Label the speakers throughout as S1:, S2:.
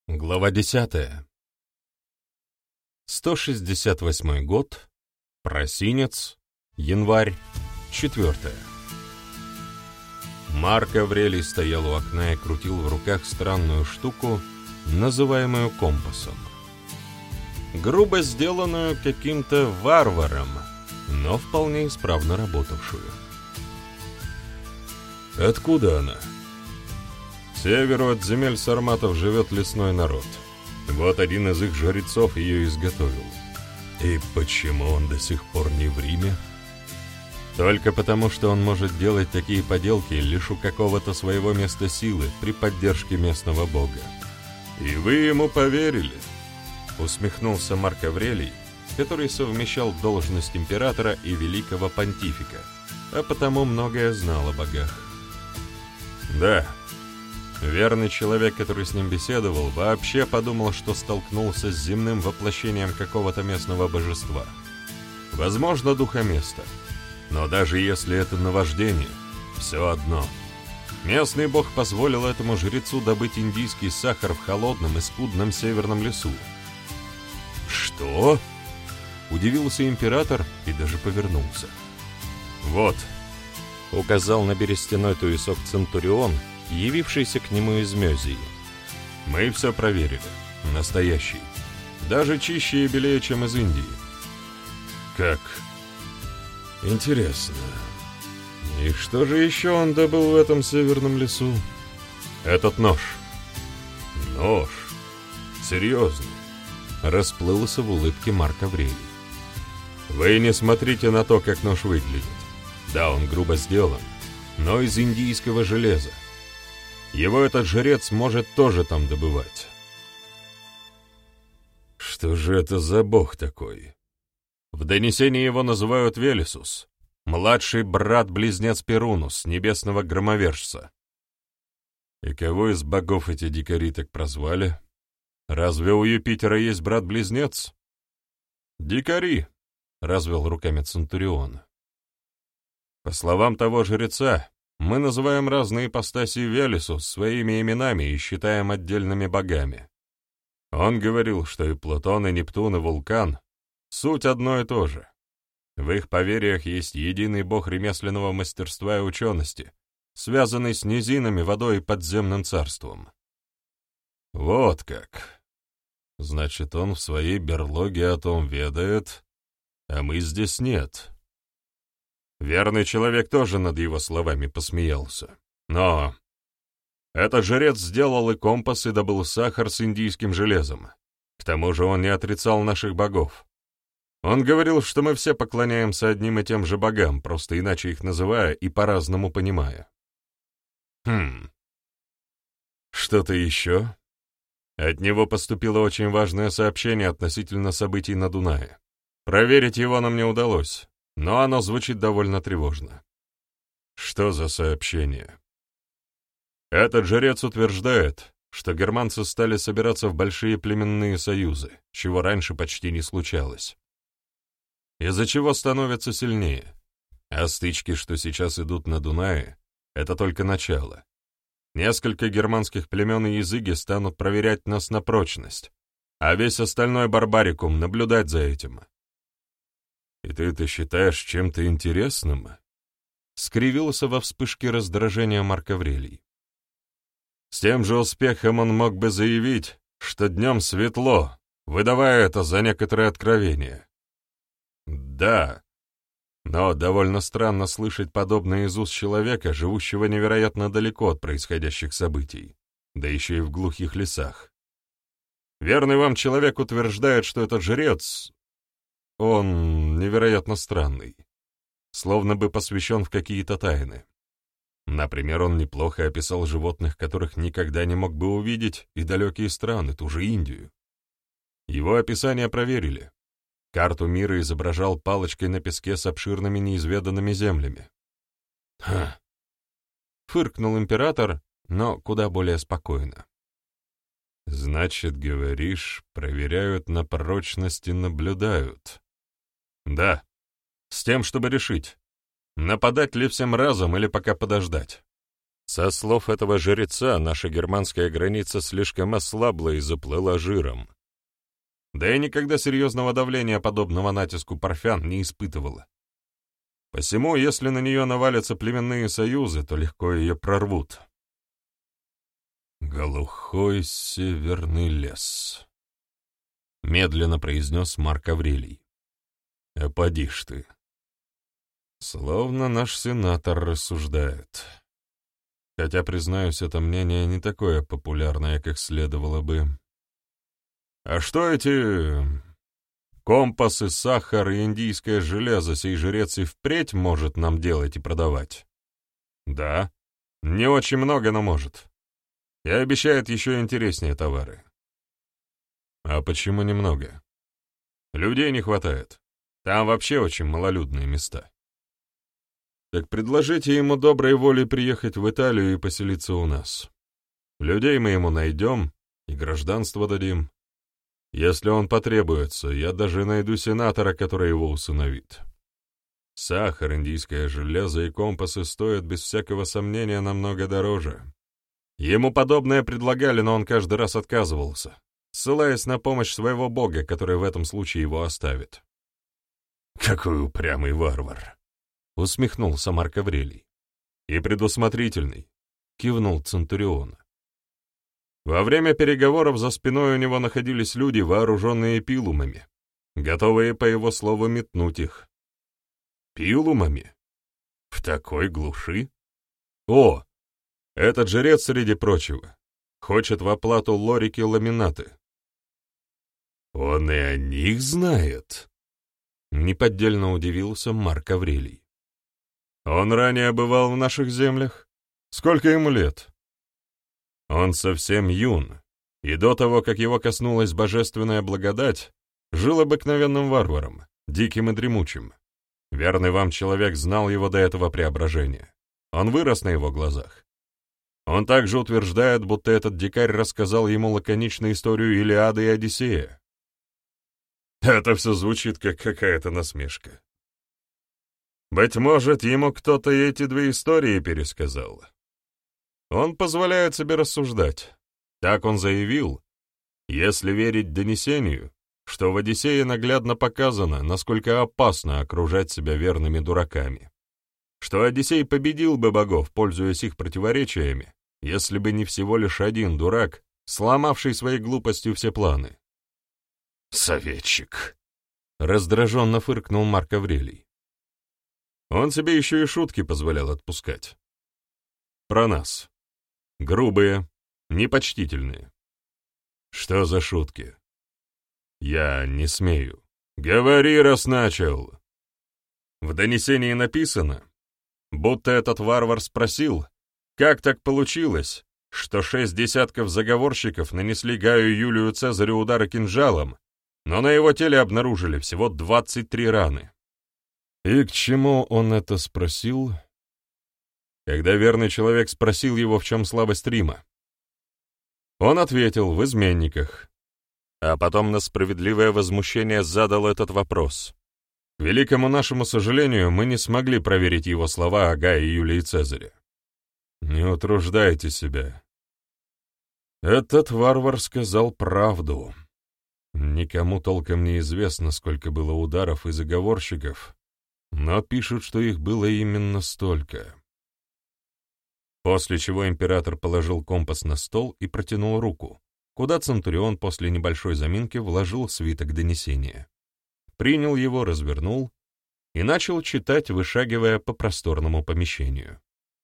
S1: Глава 10. 168 год. Просинец. Январь. 4. Марк Аврелий стоял у окна и крутил в руках странную штуку, называемую компасом. Грубо сделанную каким-то варваром, но вполне исправно работавшую. Откуда она? К северу от земель сарматов живет лесной народ. Вот один из их жрецов ее изготовил. И почему он до сих пор не в Риме? Только потому, что он может делать такие поделки лишь у какого-то своего места силы при поддержке местного бога. «И вы ему поверили?» — усмехнулся Марк Аврелий, который совмещал должность императора и великого понтифика, а потому многое знал о богах. «Да». Верный человек, который с ним беседовал, вообще подумал, что столкнулся с земным воплощением какого-то местного божества. Возможно, духа места. Но даже если это наваждение, все одно. Местный бог позволил этому жрецу добыть индийский сахар в холодном и скудном северном лесу. «Что?» — удивился император и даже повернулся. «Вот», — указал на берестяной туесок Центурион, явившийся к нему из Мезии. «Мы все проверили. Настоящий. Даже чище и белее, чем из Индии». «Как? Интересно. И что же еще он добыл в этом северном лесу?» «Этот нож». «Нож? Серьезно?» Расплылся в улыбке Марк Аврелий. «Вы не смотрите на то, как нож выглядит. Да, он грубо сделан, но из индийского железа. Его этот жрец может тоже там добывать». «Что же это за бог такой?» В донесении его называют Велесус, младший брат-близнец Перунус, небесного громовержца. И кого из богов эти дикари так прозвали? Разве у Юпитера есть брат-близнец? «Дикари», — развел руками Центурион. По словам того жреца, мы называем разные ипостаси Велесус своими именами и считаем отдельными богами. Он говорил, что и Плутон, и Нептун, и Вулкан — суть одно и то же. В их поверьях есть единый бог ремесленного мастерства и учености, связанный с низинами, водой и подземным царством. Вот как. Значит, он в своей берлоге о том ведает, а мы здесь нет. Верный человек тоже над его словами посмеялся. Но этот жрец сделал и компас, и добыл сахар с индийским железом. К тому же он не отрицал наших богов. Он говорил, что мы все поклоняемся одним и тем же богам, просто иначе их называя и по-разному понимая. Что-то еще? От него поступило очень важное сообщение относительно событий на Дунае. Проверить его нам не удалось, но оно звучит довольно тревожно. Что за сообщение? Этот жрец утверждает, что германцы стали собираться в большие племенные союзы, чего раньше почти не случалось. Из-за чего становятся сильнее. А стычки, что сейчас идут на Дунае, это только начало. Несколько германских племен и языки станут проверять нас на прочность, а весь остальной барбарикум наблюдать за этим. «И ты это считаешь чем-то интересным?» — скривился во вспышке раздражения Марк Аврелий. С тем же успехом он мог бы заявить, что днем светло, выдавая это за некоторые откровения. Да, но довольно странно слышать подобное из уст человека, живущего невероятно далеко от происходящих событий, да еще и в глухих лесах. Верный вам человек утверждает, что этот жрец... Он невероятно странный, словно бы посвящен в какие-то тайны. Например, он неплохо описал животных, которых никогда не мог бы увидеть, и далекие страны, ту же Индию. Его описания проверили. Карту мира изображал палочкой на песке с обширными неизведанными землями. «Ха!» — фыркнул император, но куда более спокойно. «Значит, говоришь, проверяют на прочность и наблюдают?» «Да, с тем, чтобы решить, нападать ли всем разом или пока подождать. Со слов этого жреца, наша германская граница слишком ослабла и заплыла жиром. Да и никогда серьезного давления подобного натиску парфян не испытывала. Посему, если на нее навалятся племенные союзы, то легко ее прорвут. «Глухой северный лес», — медленно произнес Марк Аврелий. «А поди ж ты». Словно наш сенатор рассуждает. Хотя, признаюсь, это мнение не такое популярное, как следовало бы. А что эти компасы, сахар и индийское железо сей жрец и впредь может нам делать и продавать? Да, не очень много, но может. И обещает еще интереснее товары. А почему немного? Людей не хватает. Там вообще очень малолюдные места. Так предложите ему доброй волей приехать в Италию и поселиться у нас. Людей мы ему найдем и гражданство дадим. Если он потребуется, я даже найду сенатора, который его усыновит. Сахар, индийское железо и компасы стоят без всякого сомнения намного дороже. Ему подобное предлагали, но он каждый раз отказывался, ссылаясь на помощь своего бога, который в этом случае его оставит. «Какой упрямый варвар!» — усмехнулся Марк Аврелий. «И предусмотрительный», — кивнул Центурион. Во время переговоров за спиной у него находились люди, вооруженные пилумами, готовые, по его слову, метнуть их. Пилумами? В такой глуши? О! Этот жрец, среди прочего, хочет в оплату лорики-ламинаты. Он и о них знает? Неподдельно удивился Марк Аврелий. Он ранее бывал в наших землях? Сколько ему лет? Он совсем юн, и до того, как его коснулась божественная благодать, жил обыкновенным варваром, диким и дремучим. Верный вам человек знал его до этого преображения. Он вырос на его глазах. Он также утверждает, будто этот дикарь рассказал ему лаконичную историю Илиады и Одиссея. Это все звучит как какая-то насмешка. Быть может, ему кто-то и эти две истории пересказал. Он позволяет себе рассуждать. Так он заявил, если верить донесению, что в Одиссее наглядно показано, насколько опасно окружать себя верными дураками, что Одиссей победил бы богов, пользуясь их противоречиями, если бы не всего лишь один дурак, сломавший своей глупостью все планы. «Советчик!» — раздраженно фыркнул Марк Аврелий. Он себе еще и шутки позволял отпускать. Про нас. Грубые, непочтительные. Что за шутки? Я не смею. Говори, раз начал. В донесении написано, будто этот варвар спросил, как так получилось, что 6 десятков заговорщиков нанесли Гаю Юлию Цезарю удары кинжалом, но на его теле обнаружили всего 23 раны. И к чему он это спросил? Когда верный человек спросил его, в чем слабость Рима. Он ответил: в изменниках. А потом на справедливое возмущение задал этот вопрос. К великому нашему сожалению, мы не смогли проверить его слова о Гае Юлии Цезаре. Не утруждайте себя. Этот варвар сказал правду. Никому толком не известно, сколько было ударов и заговорщиков, но пишут, что их было именно столько. После чего император положил компас на стол и протянул руку, куда Центурион после небольшой заминки вложил свиток донесения. Принял его, развернул и начал читать, вышагивая по просторному помещению.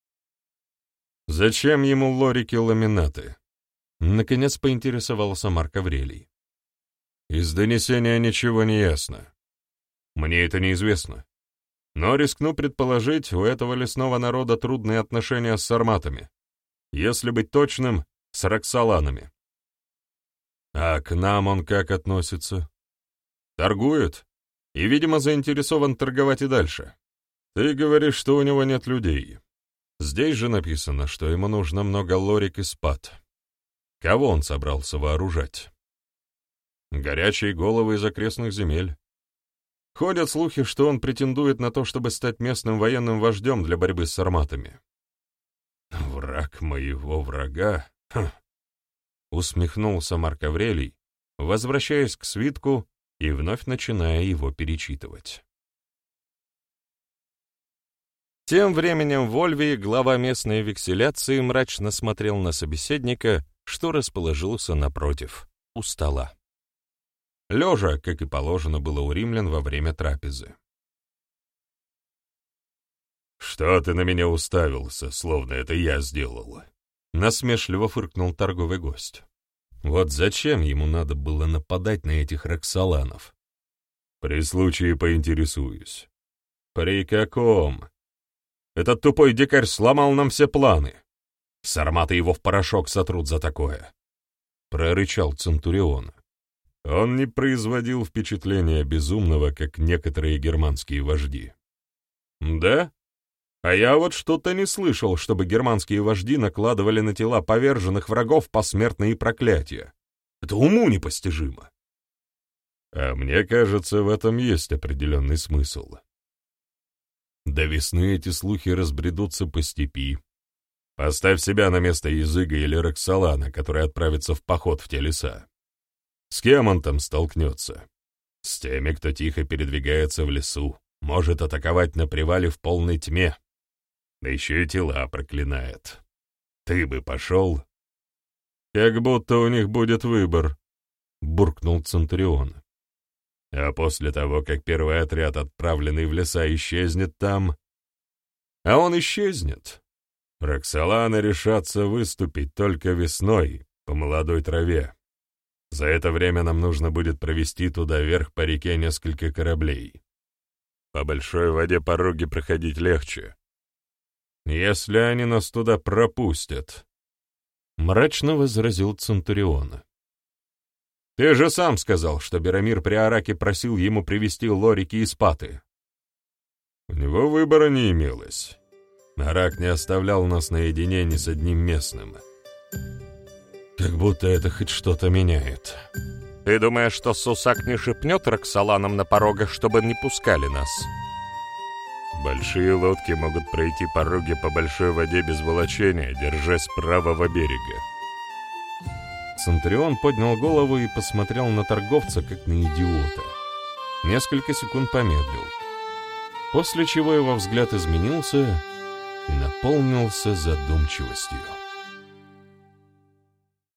S1: «Зачем ему лорики-ламинаты?» — наконец поинтересовался Марк Аврелий. «Из донесения ничего не ясно. Мне это неизвестно. Но рискну предположить, у этого лесного народа трудные отношения с сарматами. Если быть точным, с роксоланами. А к нам он как относится? Торгует и, видимо, заинтересован торговать и дальше. Ты говоришь, что у него нет людей. Здесь же написано, что ему нужно много лорик и спад. Кого он собрался вооружать? Горячие головы из окрестных земель. Ходят слухи, что он претендует на то, чтобы стать местным военным вождем для борьбы с сарматами. Враг моего врага? Хм. Усмехнулся Марк Аврелий, возвращаясь к свитку и вновь начиная его перечитывать. Тем временем Вольви, глава местной векселяции, мрачно смотрел на собеседника, что расположился напротив, у стола. Лежа, как и положено было у римлян во время трапезы. «Что ты на меня уставился, словно это я сделал?» — насмешливо фыркнул торговый гость. Вот зачем ему надо было нападать на этих Роксоланов? «При случае поинтересуюсь». «При каком? Этот тупой дикарь сломал нам все планы. Сарматы его в порошок сотрут за такое», — прорычал Центурион. Он не производил впечатления безумного, как некоторые германские вожди. «Да? А я вот что-то не слышал, чтобы германские вожди накладывали на тела поверженных врагов посмертные проклятия. Это уму непостижимо». А мне кажется, в этом есть определенный смысл. До весны эти слухи разбредутся по степи. Поставь себя на место Языга или Роксолана, который отправится в поход в те леса. С кем он там столкнется? С теми, кто тихо передвигается в лесу, может атаковать на привале в полной тьме. Да еще и тела проклинает. Ты бы пошел? Как будто у них будет выбор, — буркнул Центурион. А после того, как первый отряд, отправленный в леса, исчезнет там... А он исчезнет. Роксоланы решатся выступить только весной, по молодой траве. За это время нам нужно будет провести туда вверх по реке несколько кораблей. По большой воде пороги проходить легче. Если они нас туда пропустят, — мрачно возразил Центурион. Ты же сам сказал, что Беромир при Араке просил ему привезти лорики и спаты. У него выбора не имелось. Арак не оставлял нас наедине ни с одним местным. Как будто это хоть что-то меняет. Ты думаешь, что Сусак не шепнет Роксоланам на порогах, чтобы не пускали нас? Большие лодки могут пройти пороги по большой воде без волочения, держась правого берега. Центурион поднял голову и посмотрел на торговца, как на идиота. Несколько секунд помедлил, после чего его взгляд изменился и наполнился задумчивостью.